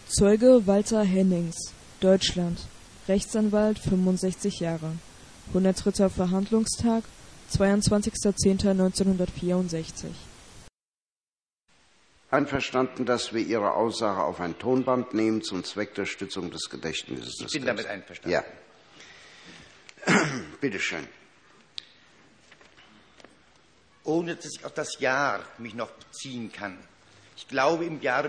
Zeuge Walter Hennings, Deutschland, Rechtsanwalt, 65 Jahre. 103. Verhandlungstag, 22.10.1964. Einverstanden, dass wir Ihre Aussage auf ein Tonband nehmen zum Zweck der Stützung des Gedächtnisses des Ich bin damit einverstanden. Ja. Bitte schön. Ohne dass ich auf das Jahr mich noch beziehen kann. Ich glaube, im Jahre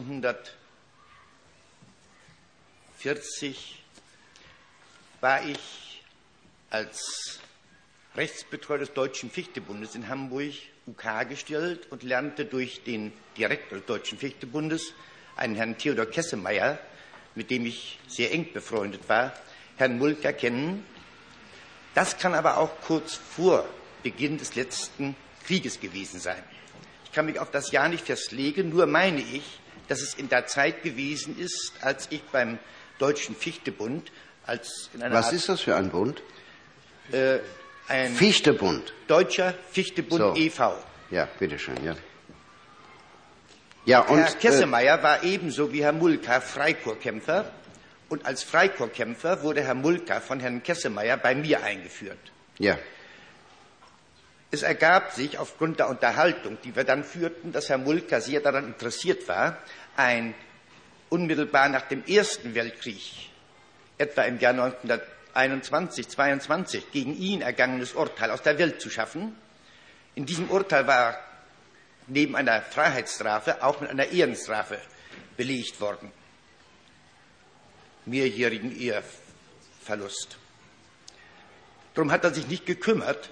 1940 war ich als Rechtsbetreuer des Deutschen Fichtebundes in Hamburg UK gestellt und lernte durch den Direktor des Deutschen Fichtebundes, einen Herrn Theodor Kessemeyer, mit dem ich sehr eng befreundet war, Herrn Mulker kennen. Das kann aber auch kurz vor Beginn des letzten Krieges gewesen sein. Ich kann mich auf das Jahr nicht festlegen, nur meine ich, dass es in der Zeit gewesen ist, als ich beim Deutschen Fichtebund Was ist das für ein Bund? Ein Fichtebund. Deutscher Fichtebund So. e.V. Ja, bitteschön, ja. Ja, und Herr Kessemeyer war ebenso wie Herr Mulker Freikorpskämpfer und als Freikorpskämpfer wurde Herr Mulker von Herrn Kessemeyer bei mir eingeführt. ja. Es ergab sich aufgrund der Unterhaltung, die wir dann führten, dass Herr Mulker sehr daran interessiert war, ein unmittelbar nach dem Ersten Weltkrieg, etwa im Jahr 1921, 22, gegen ihn ergangenes Urteil aus der Welt zu schaffen. In diesem Urteil war neben einer Freiheitsstrafe auch mit einer Ehrenstrafe belegt worden. Mehrjährigen Eheverlust. Darum hat er sich nicht gekümmert,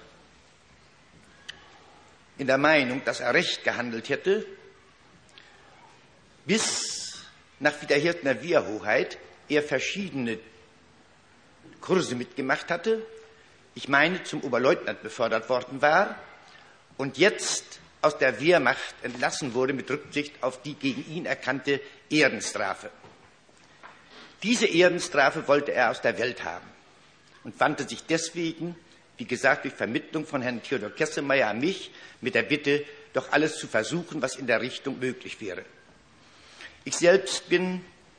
in der Meinung, dass er recht gehandelt hätte, bis nach Wiederherstellung der Wehrhoheit er verschiedene Kurse mitgemacht hatte, ich meine zum Oberleutnant befördert worden war und jetzt aus der Wehrmacht entlassen wurde mit Rücksicht auf die gegen ihn erkannte Ehrenstrafe. Diese Ehrenstrafe wollte er aus der Welt haben und wandte sich deswegen, wie gesagt, durch Vermittlung von Herrn Theodor Kessemeyer an mich mit der Bitte, doch alles zu versuchen, was in der Richtung möglich wäre. Ich selbst bin,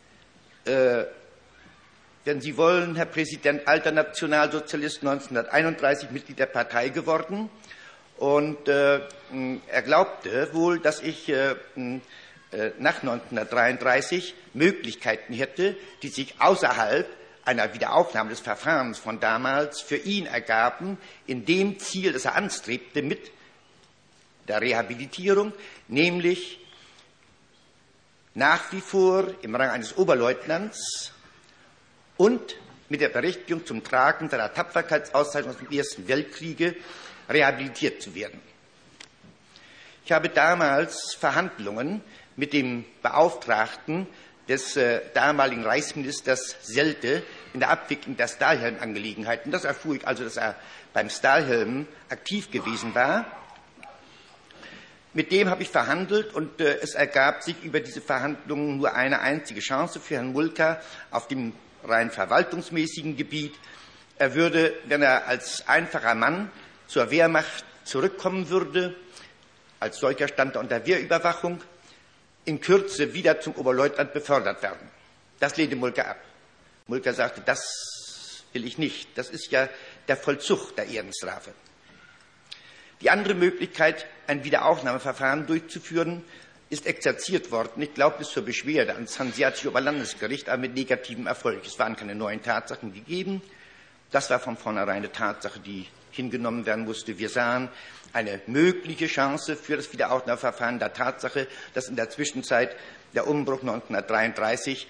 wenn Sie wollen, Herr Präsident, alter Nationalsozialist, 1931 Mitglied der Partei geworden. Und er glaubte wohl, dass ich nach 1933 Möglichkeiten hätte, die sich außerhalb einer Wiederaufnahme des Verfahrens von damals für ihn ergaben, in dem Ziel, das er anstrebte mit der Rehabilitierung, nämlich nach wie vor im Rang eines Oberleutnants und mit der Berechtigung zum Tragen seiner Tapferkeitsauszeichnung aus dem Ersten Weltkriege rehabilitiert zu werden. Ich habe damals Verhandlungen mit dem Beauftragten des damaligen Reichsministers Seldte in der Abwicklung der Stahlhelm-Angelegenheiten. Das erfuhr ich also, dass er beim Stahlhelm aktiv gewesen war. Mit dem habe ich verhandelt und es ergab sich über diese Verhandlungen nur eine einzige Chance für Herrn Mulker auf dem rein verwaltungsmäßigen Gebiet. Er würde, wenn er als einfacher Mann zur Wehrmacht zurückkommen würde, als solcher stand er unter Wehrüberwachung, in Kürze wieder zum Oberleutnant befördert werden. Das lehnte Mulker ab. Mulker sagte, das will ich nicht. Das ist ja der Vollzug der Ehrenstrafe. Die andere Möglichkeit, ein Wiederaufnahmeverfahren durchzuführen, ist exerziert worden. Ich glaube, bis zur Beschwerde ans Hanseatische Oberlandesgericht, aber mit negativem Erfolg. Es waren keine neuen Tatsachen gegeben. Das war von vornherein eine Tatsache, die hingenommen werden musste. Wir sahen eine mögliche Chance für das Wiederaufnahmeverfahren der Tatsache, dass in der Zwischenzeit der Umbruch 1933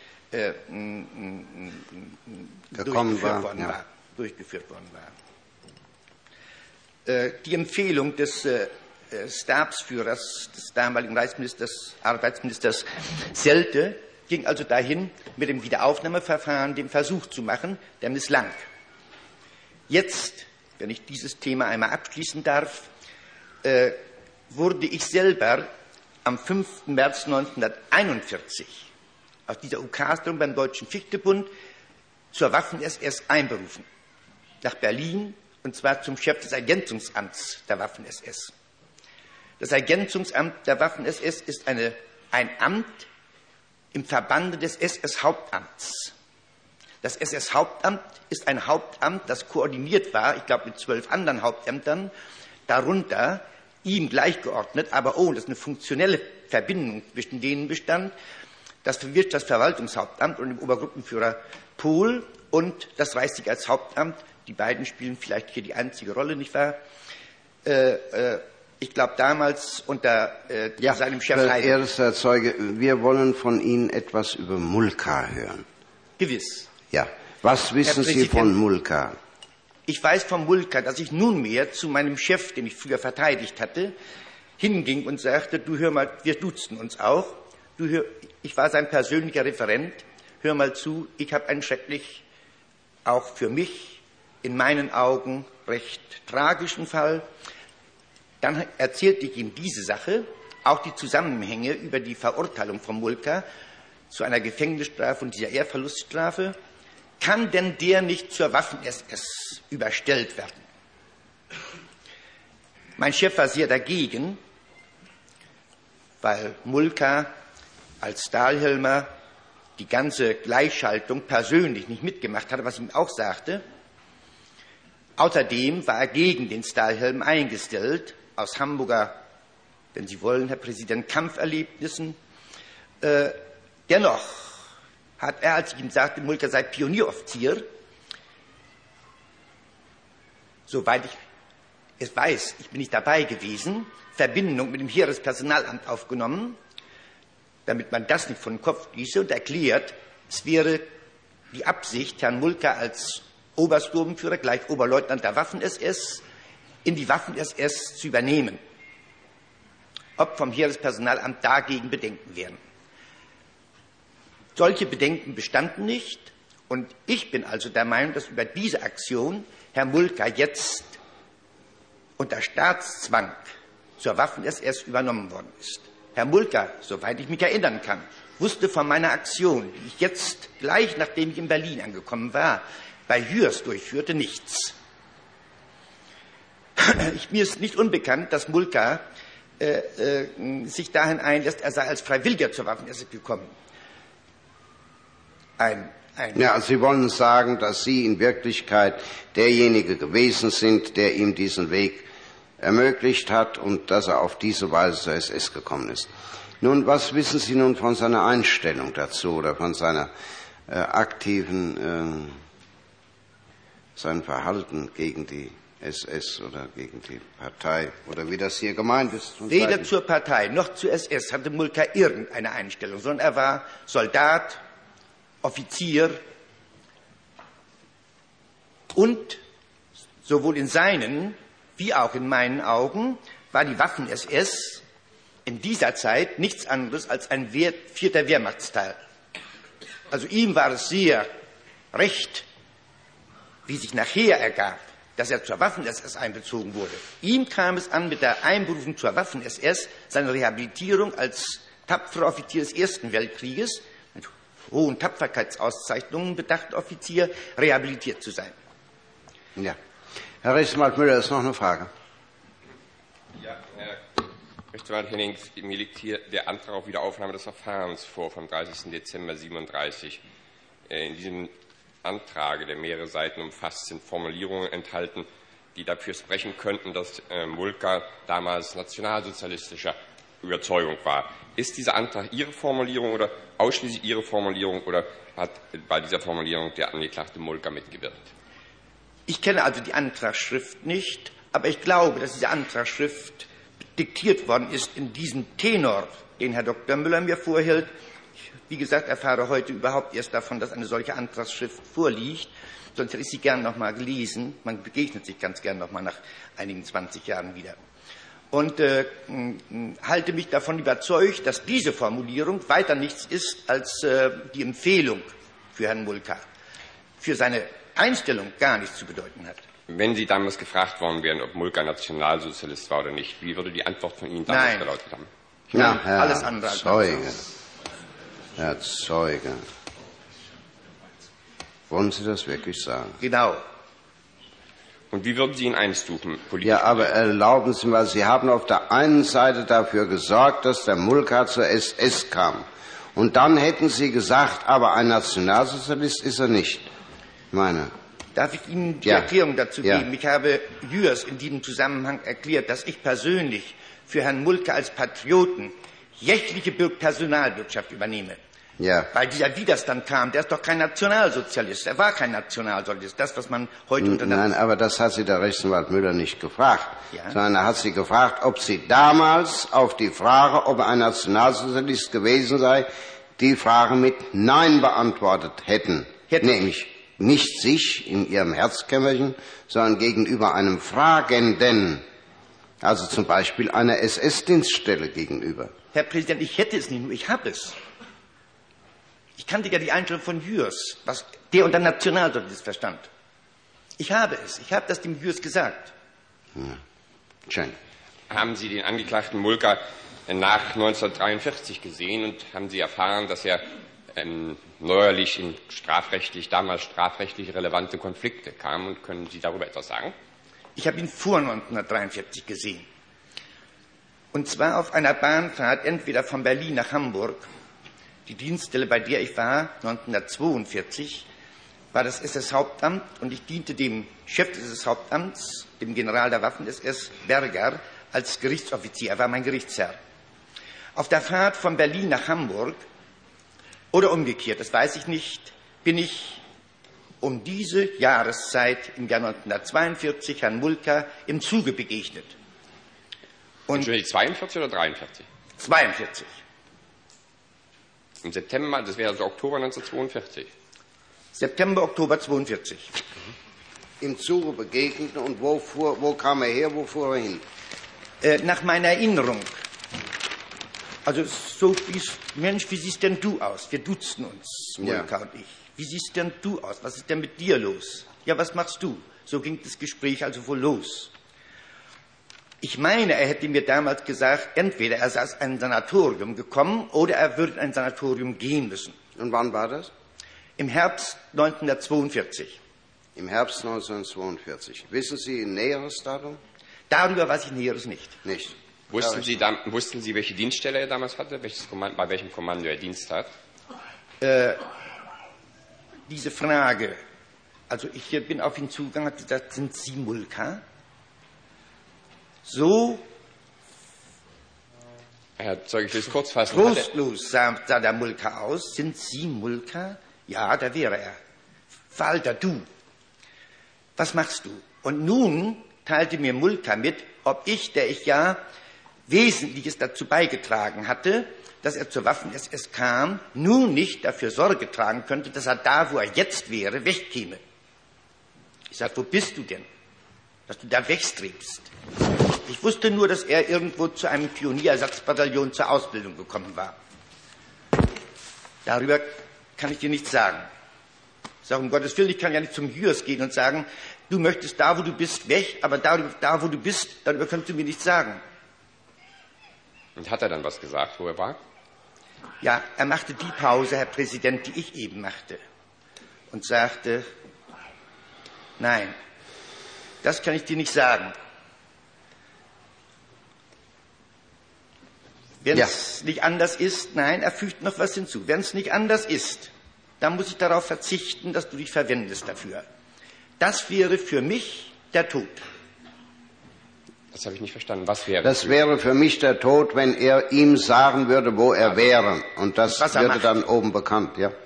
durchgeführt worden war. Die Empfehlung des Stabsführers, des damaligen Arbeitsministers Seldte, ging also dahin, mit dem Wiederaufnahmeverfahren den Versuch zu machen, der misslang. Jetzt, wenn ich dieses Thema einmal abschließen darf, wurde ich selber am 5. März 1941 aus dieser UK-Stellung beim Deutschen Fichtebund zur Waffen-SS einberufen, nach Berlin, und zwar zum Chef des Ergänzungsamts der Waffen-SS. Das Ergänzungsamt der Waffen-SS ist ein Amt im Verbande des SS-Hauptamts. Das SS-Hauptamt ist ein Hauptamt, das koordiniert war, ich glaube mit 12 anderen Hauptämtern, darunter ihm gleichgeordnet, aber ohne dass eine funktionelle Verbindung zwischen denen bestand, das Wirtschaftsverwaltungshauptamt und dem Obergruppenführer Pohl und das Reichssicherheitshauptamt. Die beiden spielen vielleicht hier die einzige Rolle, nicht wahr? Ich glaube damals unter seinem Chef Heidel. Verehrter Zeuge, wir wollen von Ihnen etwas über Mulka hören. Gewiss. Ja. Was wissen Sie von Mulka? Ich weiß von Mulka, dass ich nunmehr zu meinem Chef, den ich früher verteidigt hatte, hinging und sagte, du hör mal, wir duzen uns auch. Ich war sein persönlicher Referent. Hör mal zu, ich habe einen schrecklich, auch für mich, in meinen Augen recht tragischen Fall. Dann erzählte ich ihm diese Sache, auch die Zusammenhänge über die Verurteilung von Mulka zu einer Gefängnisstrafe und dieser Ehrverluststrafe. Kann denn der nicht zur Waffen-SS überstellt werden? Mein Chef war sehr dagegen, weil Mulka als Stahlhelmer die ganze Gleichschaltung persönlich nicht mitgemacht hatte, was ich ihm auch sagte. Außerdem war er gegen den Stahlhelm eingestellt, aus Hamburger, wenn Sie wollen, Herr Präsident, Kampferlebnissen. Dennoch hat er, als ich ihm sagte, Mulka sei Pionieroffizier, soweit ich es weiß, ich bin nicht dabei gewesen, Verbindung mit dem Heerespersonalamt aufgenommen, damit man das nicht von den Kopf ließe, und erklärt, es wäre die Absicht, Herrn Mulka als Obersturmführer, gleich Oberleutnant der Waffen-SS, in die Waffen-SS zu übernehmen. Ob vom Heerespersonalamt dagegen Bedenken wären. Solche Bedenken bestanden nicht, und ich bin also der Meinung, dass über diese Aktion Herr Mulka jetzt unter Staatszwang zur Waffen-SS übernommen worden ist. Herr Mulka, soweit ich mich erinnern kann, wusste von meiner Aktion, die ich jetzt gleich nachdem ich in Berlin angekommen war, bei Hürs durchführte, nichts. Mir ist nicht unbekannt, dass Mulka sich dahin einlässt, er sei als Freiwilliger zur Waffen-SS gekommen. Ja, Sie wollen sagen, dass Sie in Wirklichkeit derjenige gewesen sind, der ihm diesen Weg ermöglicht hat und dass er auf diese Weise zur SS gekommen ist. Nun, was wissen Sie nun von seiner Einstellung dazu oder von seiner sein Verhalten gegen die SS oder gegen die Partei oder wie das hier gemeint ist? Weder zur Partei noch zur SS hatte Mulka irgendeine Einstellung, sondern er war Soldat, Offizier und sowohl in seinen wie auch in meinen Augen war die Waffen-SS in dieser Zeit nichts anderes als ein vierter Wehrmachtsteil. Also ihm war es sehr recht, wie sich nachher ergab, dass er zur Waffen-SS einbezogen wurde. Ihm kam es an, mit der Einberufung zur Waffen-SS seine Rehabilitierung als tapferer Offizier des Ersten Weltkrieges, mit hohen Tapferkeitsauszeichnungen bedachter Offizier, rehabilitiert zu sein. Ja. Herr Rechtsanwalt Müller, ist noch eine Frage. Ja, Herr Rechtsanwalt Hennings, mir liegt hier der Antrag auf Wiederaufnahme des Verfahrens vor vom 30. Dezember 1937. In diesem Antrag, der mehrere Seiten umfasst, sind Formulierungen enthalten, die dafür sprechen könnten, dass Mulka damals nationalsozialistischer Überzeugung war. Ist dieser Antrag Ihre Formulierung oder ausschließlich Ihre Formulierung oder hat bei dieser Formulierung der Angeklagte Mulka mitgewirkt? Ich kenne also die Antragsschrift nicht, aber ich glaube, dass diese Antragsschrift diktiert worden ist in diesem Tenor, den Herr Dr. Müller mir vorhält. Ich, wie gesagt, erfahre heute überhaupt erst davon, dass eine solche Antragsschrift vorliegt. Sonst hätte ich sie gern noch mal gelesen. Man begegnet sich ganz gern noch mal nach einigen 20 Jahren wieder. Und halte mich davon überzeugt, dass diese Formulierung weiter nichts ist als die Empfehlung für Herrn Mulka, für seine Einstellung gar nichts zu bedeuten hat. Wenn Sie damals gefragt worden wären, ob Mulka Nationalsozialist war oder nicht, wie würde die Antwort von Ihnen damals gelautet haben? Ja, Herr alles andere als Zeuge. Herr Zeuge. Wollen Sie das wirklich sagen? Genau. Und wie würden Sie ihn einstufen? Ja, aber erlauben Sie mal, Sie haben auf der einen Seite dafür gesorgt, dass der Mulka zur SS kam. Und dann hätten Sie gesagt, aber ein Nationalsozialist ist er nicht. Darf ich Ihnen die Erklärung dazu geben? Ich habe Jürs in diesem Zusammenhang erklärt, dass ich persönlich für Herrn Mulke als Patrioten jegliche Personalbürgschaft übernehme. Ja. Weil dieser Widerstand kam, der ist doch kein Nationalsozialist. Er war kein Nationalsozialist. Das, was man heute unter... Nein, aber das hat Sie der Rechtsanwalt Müller nicht gefragt. Ja. Sondern er hat Sie gefragt, ob Sie damals auf die Frage, ob er ein Nationalsozialist gewesen sei, die Frage mit Nein beantwortet hätten. Nämlich nicht sich in Ihrem Herzkämmerchen, sondern gegenüber einem Fragenden. Also zum Beispiel einer SS-Dienststelle gegenüber. Herr Präsident, ich hätte es nicht nur, ich habe es. Ich kannte ja die Einstellung von Jürs, was der unter Nationalsozialist verstand. Ich habe es. Ich habe das dem Jürs gesagt. Schön. Haben Sie den Angeklagten Mulker nach 1943 gesehen und haben Sie erfahren, dass er neuerlich in damals strafrechtlich relevante Konflikte kam? Und können Sie darüber etwas sagen? Ich habe ihn vor 1943 gesehen. Und zwar auf einer Bahnfahrt entweder von Berlin nach Hamburg. Die Dienststelle, bei der ich war, 1942, war das SS-Hauptamt und ich diente dem Chef des SS-Hauptamts, dem General der Waffen-SS Berger, als Gerichtsoffizier. Er war mein Gerichtsherr. Auf der Fahrt von Berlin nach Hamburg oder umgekehrt, das weiß ich nicht, bin ich um diese Jahreszeit im Jahr 1942 Herrn Mulker im Zuge begegnet. Und 42 oder 43? 42. Im September, das wäre also Oktober 1942. September, Oktober 42. Im Zuge begegnet und wo kam er her, wo fuhr er hin? Nach meiner Erinnerung. Also so Mensch, wie siehst denn du aus? Wir dutzten uns, Mulker und ich. Wie siehst denn du aus? Was ist denn mit dir los? Ja, was machst du? So ging das Gespräch also wohl los. Ich meine, er hätte mir damals gesagt, entweder er sei aus einem Sanatorium gekommen oder er würde in ein Sanatorium gehen müssen. Und wann war das? Im Herbst 1942. Im Herbst 1942. Wissen Sie ein näheres Datum? Darüber weiß ich Näheres nicht. Nicht. Wussten Sie, welche Dienststelle er damals hatte? Bei welchem Kommando er Dienst hat? Diese Frage, also ich bin auf ihn zugegangen und habe gesagt, sind Sie Mulker? So Herr Zeuge, ich will es kurz fassen. trostlos sah der Mulker aus. Sind Sie Mulker? Ja, da wäre er. Walter, du, was machst du? Und nun teilte mir Mulker mit, ob ich, der ich ja Wesentliches dazu beigetragen hatte, dass er zur Waffen-SS kam, nun nicht dafür Sorge tragen könnte, dass er da, wo er jetzt wäre, wegkäme. Ich sagte, wo bist du denn? Dass du da wegstrebst. Ich wusste nur, dass er irgendwo zu einem Pionierersatzbataillon zur Ausbildung gekommen war. Darüber kann ich dir nichts sagen. Ich sage, um Gottes Willen, ich kann ja nicht zum Jürs gehen und sagen, du möchtest da, wo du bist, weg, aber da, wo du bist, darüber kannst du mir nichts sagen. Und hat er dann was gesagt, wo er war? Ja, er machte die Pause, Herr Präsident, die ich eben machte. Und sagte, nein, das kann ich dir nicht sagen. Wenn es nicht anders ist, nein, er fügt noch was hinzu. Wenn es nicht anders ist, dann muss ich darauf verzichten, dass du dich verwendest dafür. Das wäre für mich der Tod. Das habe ich nicht verstanden. Was wäre das? Das wäre für mich der Tod, wenn er ihm sagen würde, wo er wäre. Und das würde dann oben bekannt, ja.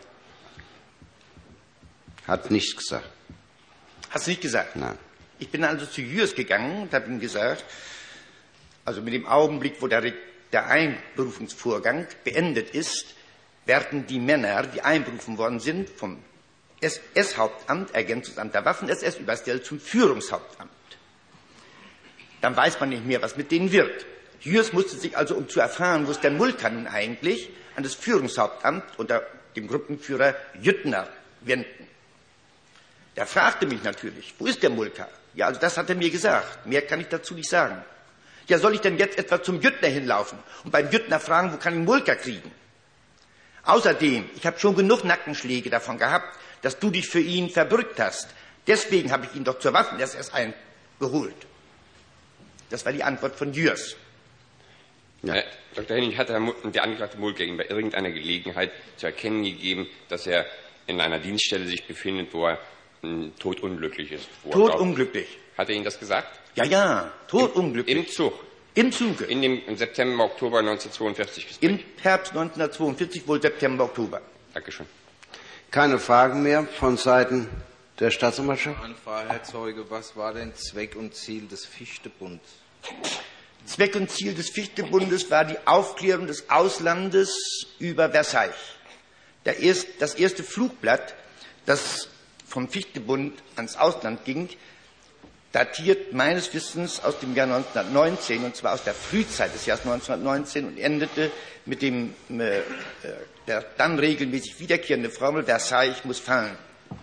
Hat nichts gesagt. Hast du nicht gesagt? Nein. Ich bin also zu Jürs gegangen und habe ihm gesagt, also mit dem Augenblick, wo der Einberufungsvorgang beendet ist, werden die Männer, die einberufen worden sind, vom SS-Hauptamt, Ergänzungsamt der Waffen-SS, überstellt zum Führungshauptamt. Dann weiß man nicht mehr, was mit denen wird. Jürs musste sich also, um zu erfahren, wo ist der Mulker nun eigentlich, an das Führungshauptamt unter dem Gruppenführer Jüttner wenden. Der fragte mich natürlich, wo ist der Mulker? Ja, also das hat er mir gesagt. Mehr kann ich dazu nicht sagen. Ja, soll ich denn jetzt etwa zum Jüttner hinlaufen und beim Jüttner fragen, wo kann ich einen Mulker kriegen? Außerdem, ich habe schon genug Nackenschläge davon gehabt, dass du dich für ihn verbürgt hast. Deswegen habe ich ihn doch zur Waffen-SS eingeholt. Das war die Antwort von Jürs. Ja. Dr. Henning, hat der Angeklagte Mulker Ihnen bei irgendeiner Gelegenheit zu erkennen gegeben, dass er in einer Dienststelle sich befindet, wo er todunglücklich ist? Todunglücklich. Hat er Ihnen das gesagt? Ja, todunglücklich. Im Zug? Im Zuge. Im September, Oktober 1942 Gespräch. Im Herbst 1942, wohl September, Oktober. Dankeschön. Keine Fragen mehr von Seiten der Staatsanwaltschaft? Eine Frage, Herr Zeuge, was war denn Zweck und Ziel des Fichtebunds? Zweck und Ziel des Fichtebundes war die Aufklärung des Auslandes über Versailles. Das erste Flugblatt, das vom Fichtebund ans Ausland ging, datiert meines Wissens aus dem Jahr 1919, und zwar aus der Frühzeit des Jahres 1919, und endete mit der dann regelmäßig wiederkehrende Formel, Versailles muss fallen.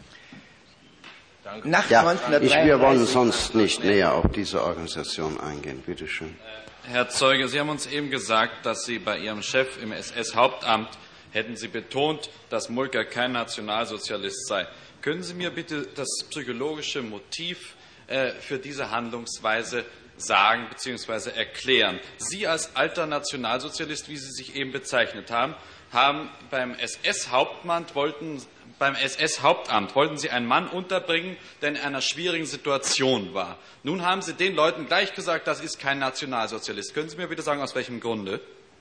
Nach Ja, 1933, wir wollen sonst nicht näher auf diese Organisation eingehen. Bitte schön. Herr Zeuge, Sie haben uns eben gesagt, dass Sie bei Ihrem Chef im SS-Hauptamt hätten Sie betont, dass Mulker kein Nationalsozialist sei. Können Sie mir bitte das psychologische Motiv für diese Handlungsweise sagen bzw. erklären? Sie als alter Nationalsozialist, wie Sie sich eben bezeichnet haben, haben beim SS-Hauptamt wollten Sie einen Mann unterbringen, der in einer schwierigen Situation war. Nun haben Sie den Leuten gleich gesagt, das ist kein Nationalsozialist. Können Sie mir bitte sagen, aus welchem Grunde?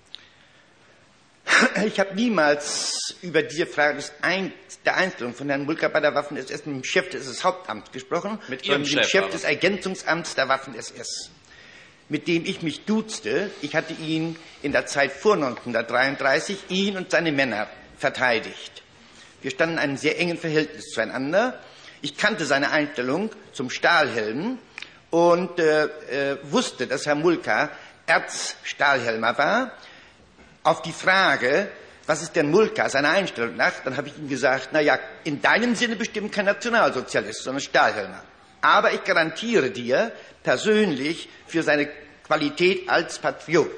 Ich habe niemals über diese Frage der Einstellung von Herrn Mulker bei der Waffen-SS mit dem Chef des SS-Hauptamts gesprochen, mit Ihrem sondern mit dem Chef aber des Ergänzungsamts der Waffen-SS, mit dem ich mich duzte. Ich hatte ihn in der Zeit vor 1933, ihn und seine Männer, verteidigt. Wir standen in einem sehr engen Verhältnis zueinander. Ich kannte seine Einstellung zum Stahlhelm und wusste, dass Herr Mulker Erzstahlhelmer war. Auf die Frage, was ist denn Mulker, seiner Einstellung nach, dann habe ich ihm gesagt, na ja, in deinem Sinne bestimmt kein Nationalsozialist, sondern Stahlhelmer. Aber ich garantiere dir persönlich für seine Qualität als Patriot.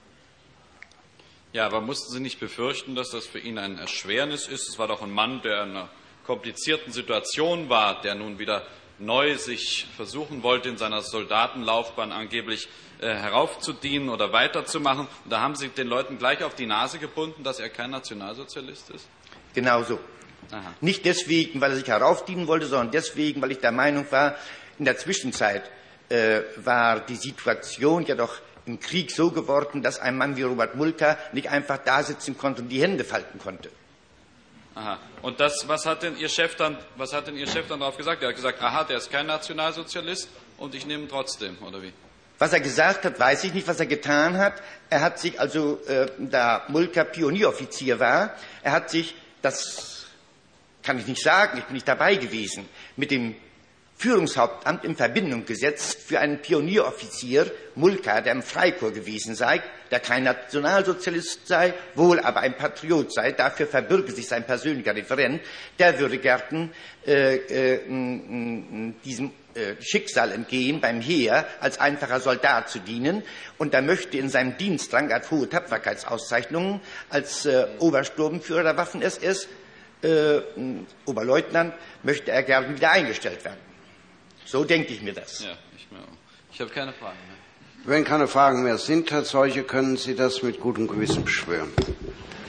Ja, aber mussten Sie nicht befürchten, dass das für ihn ein Erschwernis ist? Es war doch ein Mann, der in einer komplizierten Situation war, der nun wieder neu sich versuchen wollte, in seiner Soldatenlaufbahn angeblich heraufzudienen oder weiterzumachen. Und da haben Sie den Leuten gleich auf die Nase gebunden, dass er kein Nationalsozialist ist? Genau so. Aha. Nicht deswegen, weil er sich heraufdienen wollte, sondern deswegen, weil ich der Meinung war, in der Zwischenzeit war die Situation ja doch im Krieg so geworden, dass ein Mann wie Robert Mulker nicht einfach da sitzen konnte und die Hände falten konnte. Aha. Und was hat denn Ihr Chef dann darauf gesagt? Er hat gesagt, aha, der ist kein Nationalsozialist und ich nehme ihn trotzdem, oder wie? Was er gesagt hat, weiß ich nicht. Was er getan hat, er hat sich also, da Mulker Pionieroffizier war, er hat sich, das kann ich nicht sagen, ich bin nicht dabei gewesen, mit dem Führungshauptamt in Verbindung gesetzt für einen Pionieroffizier, Mulker, der im Freikorps gewesen sei, der kein Nationalsozialist sei, wohl aber ein Patriot sei, dafür verbürge sich sein persönlicher Referent, der würde gern diesem Schicksal entgehen, beim Heer als einfacher Soldat zu dienen, und er möchte in seinem Dienstrang, er hat hohe Tapferkeitsauszeichnungen als Obersturmführer der Waffen-SS, Oberleutnant, möchte er gern wieder eingestellt werden. So denke ich mir das. Ja, ich habe keine Fragen mehr. Wenn keine Fragen mehr sind, Herr Zeuge, können Sie das mit gutem Gewissen beschwören.